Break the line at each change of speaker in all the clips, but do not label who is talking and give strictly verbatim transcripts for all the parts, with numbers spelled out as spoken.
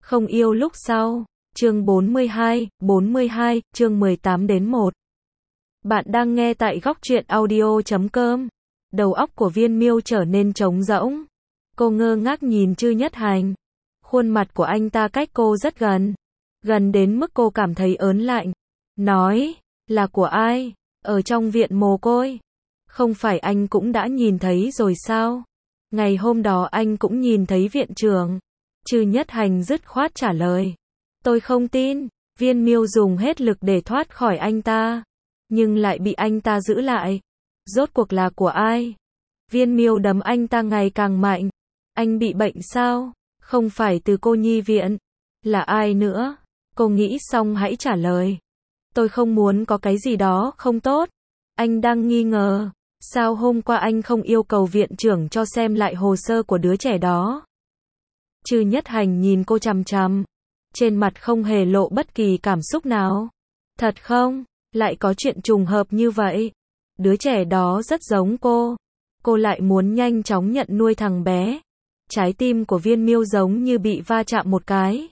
Không yêu lúc sau. Chương bốn mươi hai, bốn mươi hai, chương mười tám đến một. Bạn đang nghe tại góc truyện audio chấm com. Đầu óc của Viên Miêu trở nên trống rỗng. Cô ngơ ngác nhìn Chư Nhất Hành. Khuôn mặt của anh ta cách cô rất gần. Gần đến mức cô cảm thấy ớn lạnh. Nói, là của ai? Ở trong viện mồ côi. Không phải anh cũng đã nhìn thấy rồi sao? Ngày hôm đó anh cũng nhìn thấy viện trưởng. Chư Nhất Hành dứt khoát trả lời. Tôi không tin. Viên Miêu dùng hết lực để thoát khỏi anh ta. Nhưng lại bị anh ta giữ lại. Rốt cuộc là của ai? Viên Miêu đấm anh ta ngày càng mạnh. Anh bị bệnh sao? Không phải từ cô nhi viện. Là ai nữa? Cô nghĩ xong hãy trả lời. Tôi không muốn có cái gì đó không tốt. Anh đang nghi ngờ. Sao hôm qua anh không yêu cầu viện trưởng cho xem lại hồ sơ của đứa trẻ đó? Chư Nhất Hành nhìn cô chằm chằm. Trên mặt không hề lộ bất kỳ cảm xúc nào. Thật không? Lại có chuyện trùng hợp như vậy. Đứa trẻ đó rất giống cô. Cô lại muốn nhanh chóng nhận nuôi thằng bé. Trái tim của Viên Miêu giống như bị va chạm một cái.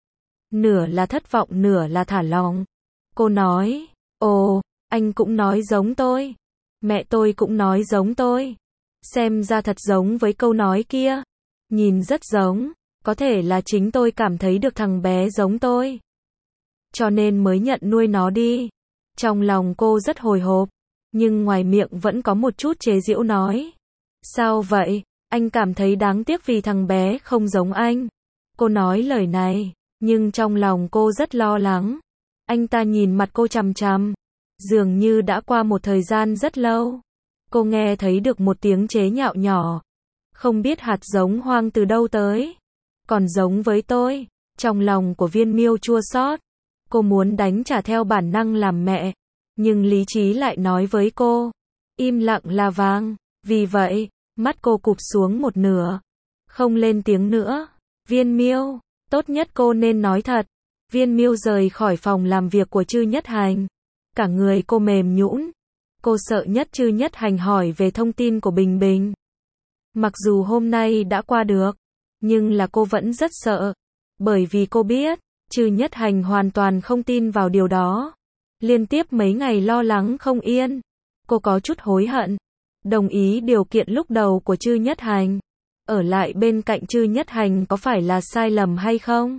Nửa là thất vọng, nửa là thả lòng. Cô nói, ồ, anh cũng nói giống tôi. Mẹ tôi cũng nói giống tôi. Xem ra thật giống với câu nói kia. Nhìn rất giống. Có thể là chính tôi cảm thấy được thằng bé giống tôi. Cho nên mới nhận nuôi nó đi. Trong lòng cô rất hồi hộp. Nhưng ngoài miệng vẫn có một chút chế giễu nói. Sao vậy? Anh cảm thấy đáng tiếc vì thằng bé không giống anh. Cô nói lời này. Nhưng trong lòng cô rất lo lắng. Anh ta nhìn mặt cô chằm chằm. Dường như đã qua một thời gian rất lâu. Cô nghe thấy được một tiếng chế nhạo nhỏ. Không biết hạt giống hoang từ đâu tới. Còn giống với tôi. Trong lòng của Viên Miêu chua xót. Cô muốn đánh trả theo bản năng làm mẹ. Nhưng lý trí lại nói với cô. Im lặng là vàng. Vì vậy, mắt cô cụp xuống một nửa. Không lên tiếng nữa. Viên Miêu, tốt nhất cô nên nói thật. Viên Miêu rời khỏi phòng làm việc của Chư Nhất Hành. Cả người cô mềm nhũn. Cô sợ nhất Chư Nhất Hành hỏi về thông tin của Bình Bình. Mặc dù hôm nay đã qua được. Nhưng là cô vẫn rất sợ. Bởi vì cô biết, Chư Nhất Hành hoàn toàn không tin vào điều đó. Liên tiếp mấy ngày lo lắng không yên. Cô có chút hối hận. Đồng ý điều kiện lúc đầu của Chư Nhất Hành. Ở lại bên cạnh Chư Nhất Hành có phải là sai lầm hay không?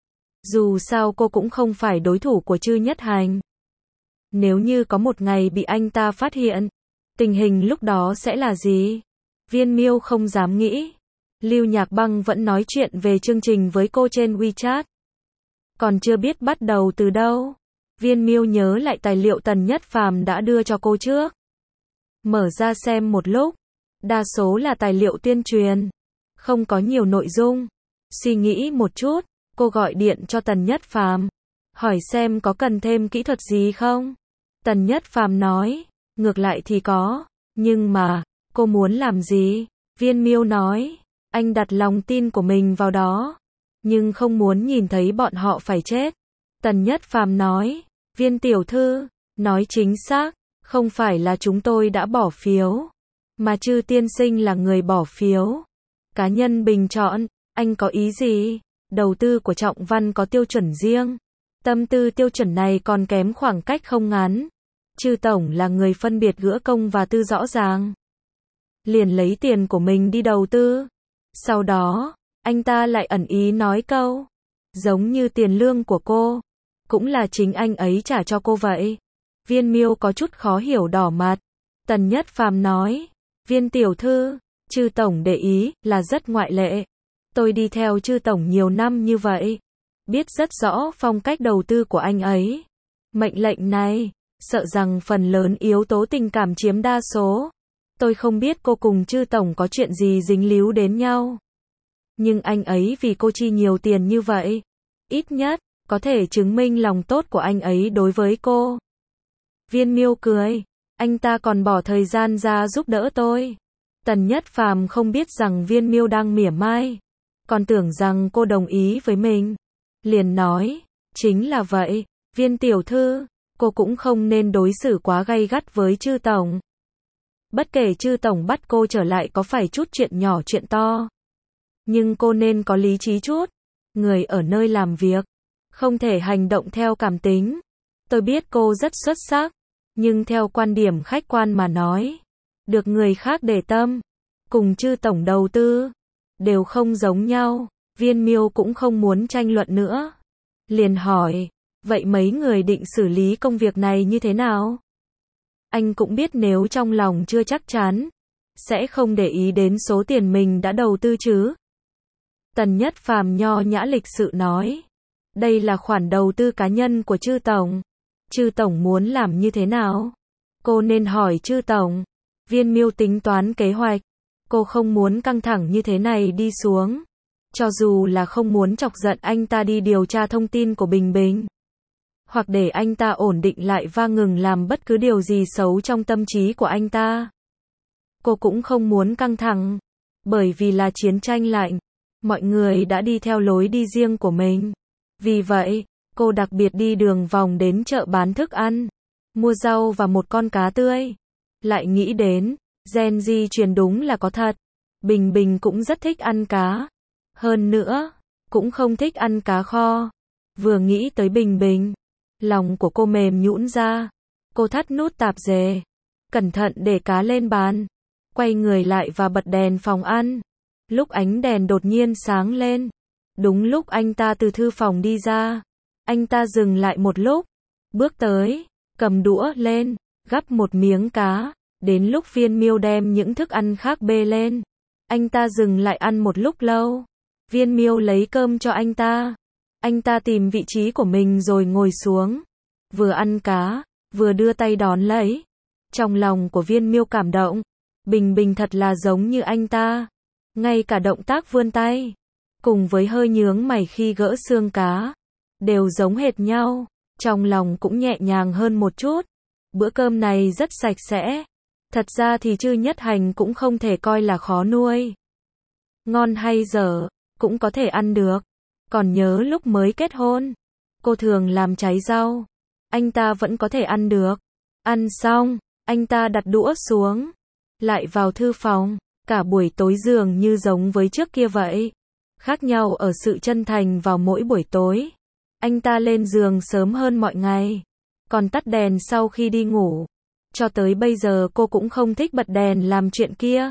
Dù sao cô cũng không phải đối thủ của Chư Nhất Hành. Nếu như có một ngày bị anh ta phát hiện, tình hình lúc đó sẽ là gì? Viên Miêu không dám nghĩ. Lưu Nhạc Băng vẫn nói chuyện về chương trình với cô trên WeChat. Còn chưa biết bắt đầu từ đâu. Viên Miêu nhớ lại tài liệu Tần Nhất Phàm đã đưa cho cô trước. Mở ra xem một lúc. Đa số là tài liệu tuyên truyền. Không có nhiều nội dung. Suy nghĩ một chút, cô gọi điện cho Tần Nhất Phàm. Hỏi xem có cần thêm kỹ thuật gì không? Tần Nhất Phàm nói, ngược lại thì có. Nhưng mà, cô muốn làm gì? Viên Miêu nói, anh đặt lòng tin của mình vào đó. Nhưng không muốn nhìn thấy bọn họ phải chết. Tần Nhất Phàm nói, Viên tiểu thư, nói chính xác, không phải là chúng tôi đã bỏ phiếu. Mà Chư tiên sinh là người bỏ phiếu. Cá nhân bình chọn, anh có ý gì? Đầu tư của Trọng Văn có tiêu chuẩn riêng. Tâm tư tiêu chuẩn này còn kém khoảng cách không ngắn. Chư tổng là người phân biệt giữa công và tư rõ ràng. Liền lấy tiền của mình đi đầu tư. Sau đó, anh ta lại ẩn ý nói câu. Giống như tiền lương của cô. Cũng là chính anh ấy trả cho cô vậy. Viên Miêu có chút khó hiểu đỏ mặt. Tần Nhất Phàm nói. Viên tiểu thư, Chư tổng để ý là rất ngoại lệ. Tôi đi theo Chư tổng nhiều năm như vậy. Biết rất rõ phong cách đầu tư của anh ấy. Mệnh lệnh này, sợ rằng phần lớn yếu tố tình cảm chiếm đa số. Tôi không biết cô cùng Chư tổng có chuyện gì dính líu đến nhau. Nhưng anh ấy vì cô chi nhiều tiền như vậy. Ít nhất, có thể chứng minh lòng tốt của anh ấy đối với cô. Viên Miêu cười. Anh ta còn bỏ thời gian ra giúp đỡ tôi. Tần Nhất Phàm không biết rằng Viên Miêu đang mỉa mai. Còn tưởng rằng cô đồng ý với mình. Liền nói, chính là vậy, Viên tiểu thư, cô cũng không nên đối xử quá gay gắt với Chư tổng. Bất kể Chư tổng bắt cô trở lại có phải chút chuyện nhỏ chuyện to. Nhưng cô nên có lý trí chút. người ở nơi làm việc, không thể hành động theo cảm tính. Tôi biết cô rất xuất sắc, nhưng theo quan điểm khách quan mà nói, được người khác để tâm, cùng chư tổng đầu tư, đều không giống nhau. Viên Miêu cũng không muốn tranh luận nữa. Liền hỏi, vậy mấy người định xử lý công việc này như thế nào? Anh cũng biết nếu trong lòng chưa chắc chắn, sẽ không để ý đến số tiền mình đã đầu tư chứ. Tần Nhất Phàm nho nhã lịch sự nói, đây là khoản đầu tư cá nhân của chư tổng. Chư tổng muốn làm như thế nào? Cô nên hỏi chư tổng. Viên Miêu tính toán kế hoạch. Cô không muốn căng thẳng như thế này đi xuống. Cho dù là không muốn chọc giận anh ta đi điều tra thông tin của Bình Bình, hoặc để anh ta ổn định lại và ngừng làm bất cứ điều gì xấu trong tâm trí của anh ta. Cô cũng không muốn căng thẳng, bởi vì là chiến tranh lạnh, mọi người đã đi theo lối đi riêng của mình. Vì vậy, cô đặc biệt đi đường vòng đến chợ bán thức ăn, mua rau và một con cá tươi. Lại nghĩ đến, gen di truyền đúng là có thật. Bình Bình cũng rất thích ăn cá. Hơn nữa, cũng không thích ăn cá kho. Vừa nghĩ tới Bình Bình, lòng của cô mềm nhũn ra. Cô thắt nút tạp dề, cẩn thận để cá lên bàn, quay người lại và bật đèn phòng ăn. Lúc ánh đèn đột nhiên sáng lên, đúng lúc anh ta từ thư phòng đi ra, anh ta dừng lại một lúc, bước tới, cầm đũa lên, gắp một miếng cá. Đến lúc Viên Miêu đem những thức ăn khác bê lên, anh ta dừng lại ăn một lúc lâu. Viên Miêu lấy cơm cho anh ta. Anh ta tìm vị trí của mình rồi ngồi xuống, vừa ăn cá, vừa đưa tay đón lấy. Trong lòng của Viên Miêu cảm động, Bình Bình thật là giống như anh ta. Ngay cả động tác vươn tay, cùng với hơi nhướng mày khi gỡ xương cá, đều giống hệt nhau. Trong lòng cũng nhẹ nhàng hơn một chút. Bữa cơm này rất sạch sẽ. Thật ra thì Chư Nhất Hành cũng không thể coi là khó nuôi. Ngon hay dở, cũng có thể ăn được. Còn nhớ lúc mới kết hôn, cô thường làm cháy rau, anh ta vẫn có thể ăn được. Ăn xong, anh ta đặt đũa xuống, lại vào thư phòng. Cả buổi tối dường như giống với trước kia vậy. Khác nhau ở sự chân thành vào mỗi buổi tối. Anh ta lên giường sớm hơn mọi ngày, còn tắt đèn sau khi đi ngủ. Cho tới bây giờ cô cũng không thích bật đèn làm chuyện kia.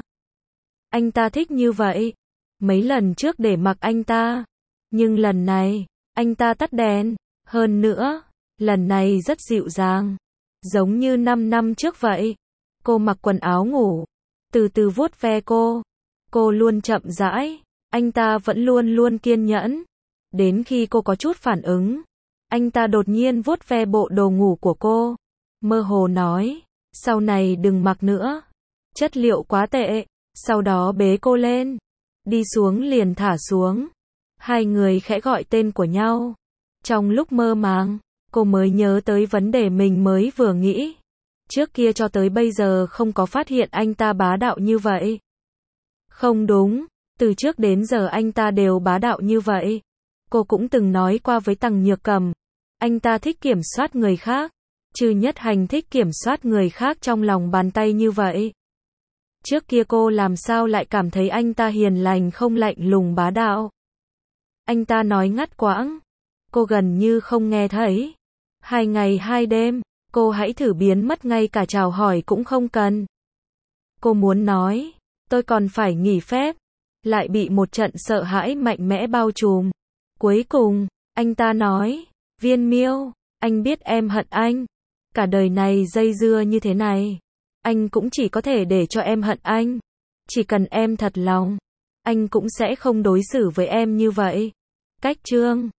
Anh ta thích như vậy. Mấy lần trước để mặc anh ta, nhưng lần này, anh ta tắt đèn. Hơn nữa, lần này rất dịu dàng, giống như năm năm trước vậy. Cô mặc quần áo ngủ, từ từ vuốt ve cô. Cô luôn chậm rãi, anh ta vẫn luôn luôn kiên nhẫn. Đến khi cô có chút phản ứng, anh ta đột nhiên vuốt ve bộ đồ ngủ của cô, mơ hồ nói, sau này đừng mặc nữa, chất liệu quá tệ. Sau đó bế cô lên, đi xuống liền thả xuống. Hai người khẽ gọi tên của nhau. Trong lúc mơ màng, cô mới nhớ tới vấn đề mình mới vừa nghĩ. Trước kia cho tới bây giờ không có phát hiện anh ta bá đạo như vậy. Không đúng, từ trước đến giờ anh ta đều bá đạo như vậy. Cô cũng từng nói qua với Tằng Nhược Cầm, anh ta thích kiểm soát người khác. Chư Nhất Hành thích kiểm soát người khác trong lòng bàn tay như vậy. Trước kia cô làm sao lại cảm thấy anh ta hiền lành không lạnh lùng bá đạo. Anh ta nói ngắt quãng, cô gần như không nghe thấy. Hai ngày hai đêm, cô hãy thử biến mất ngay cả chào hỏi cũng không cần. Cô muốn nói, tôi còn phải nghỉ phép, lại bị một trận sợ hãi mạnh mẽ bao trùm. Cuối cùng, anh ta nói, Viên Miêu, anh biết em hận anh. Cả đời này dây dưa như thế này, anh cũng chỉ có thể để cho em hận anh. Chỉ cần em thật lòng, anh cũng sẽ không đối xử với em như vậy. Cách chương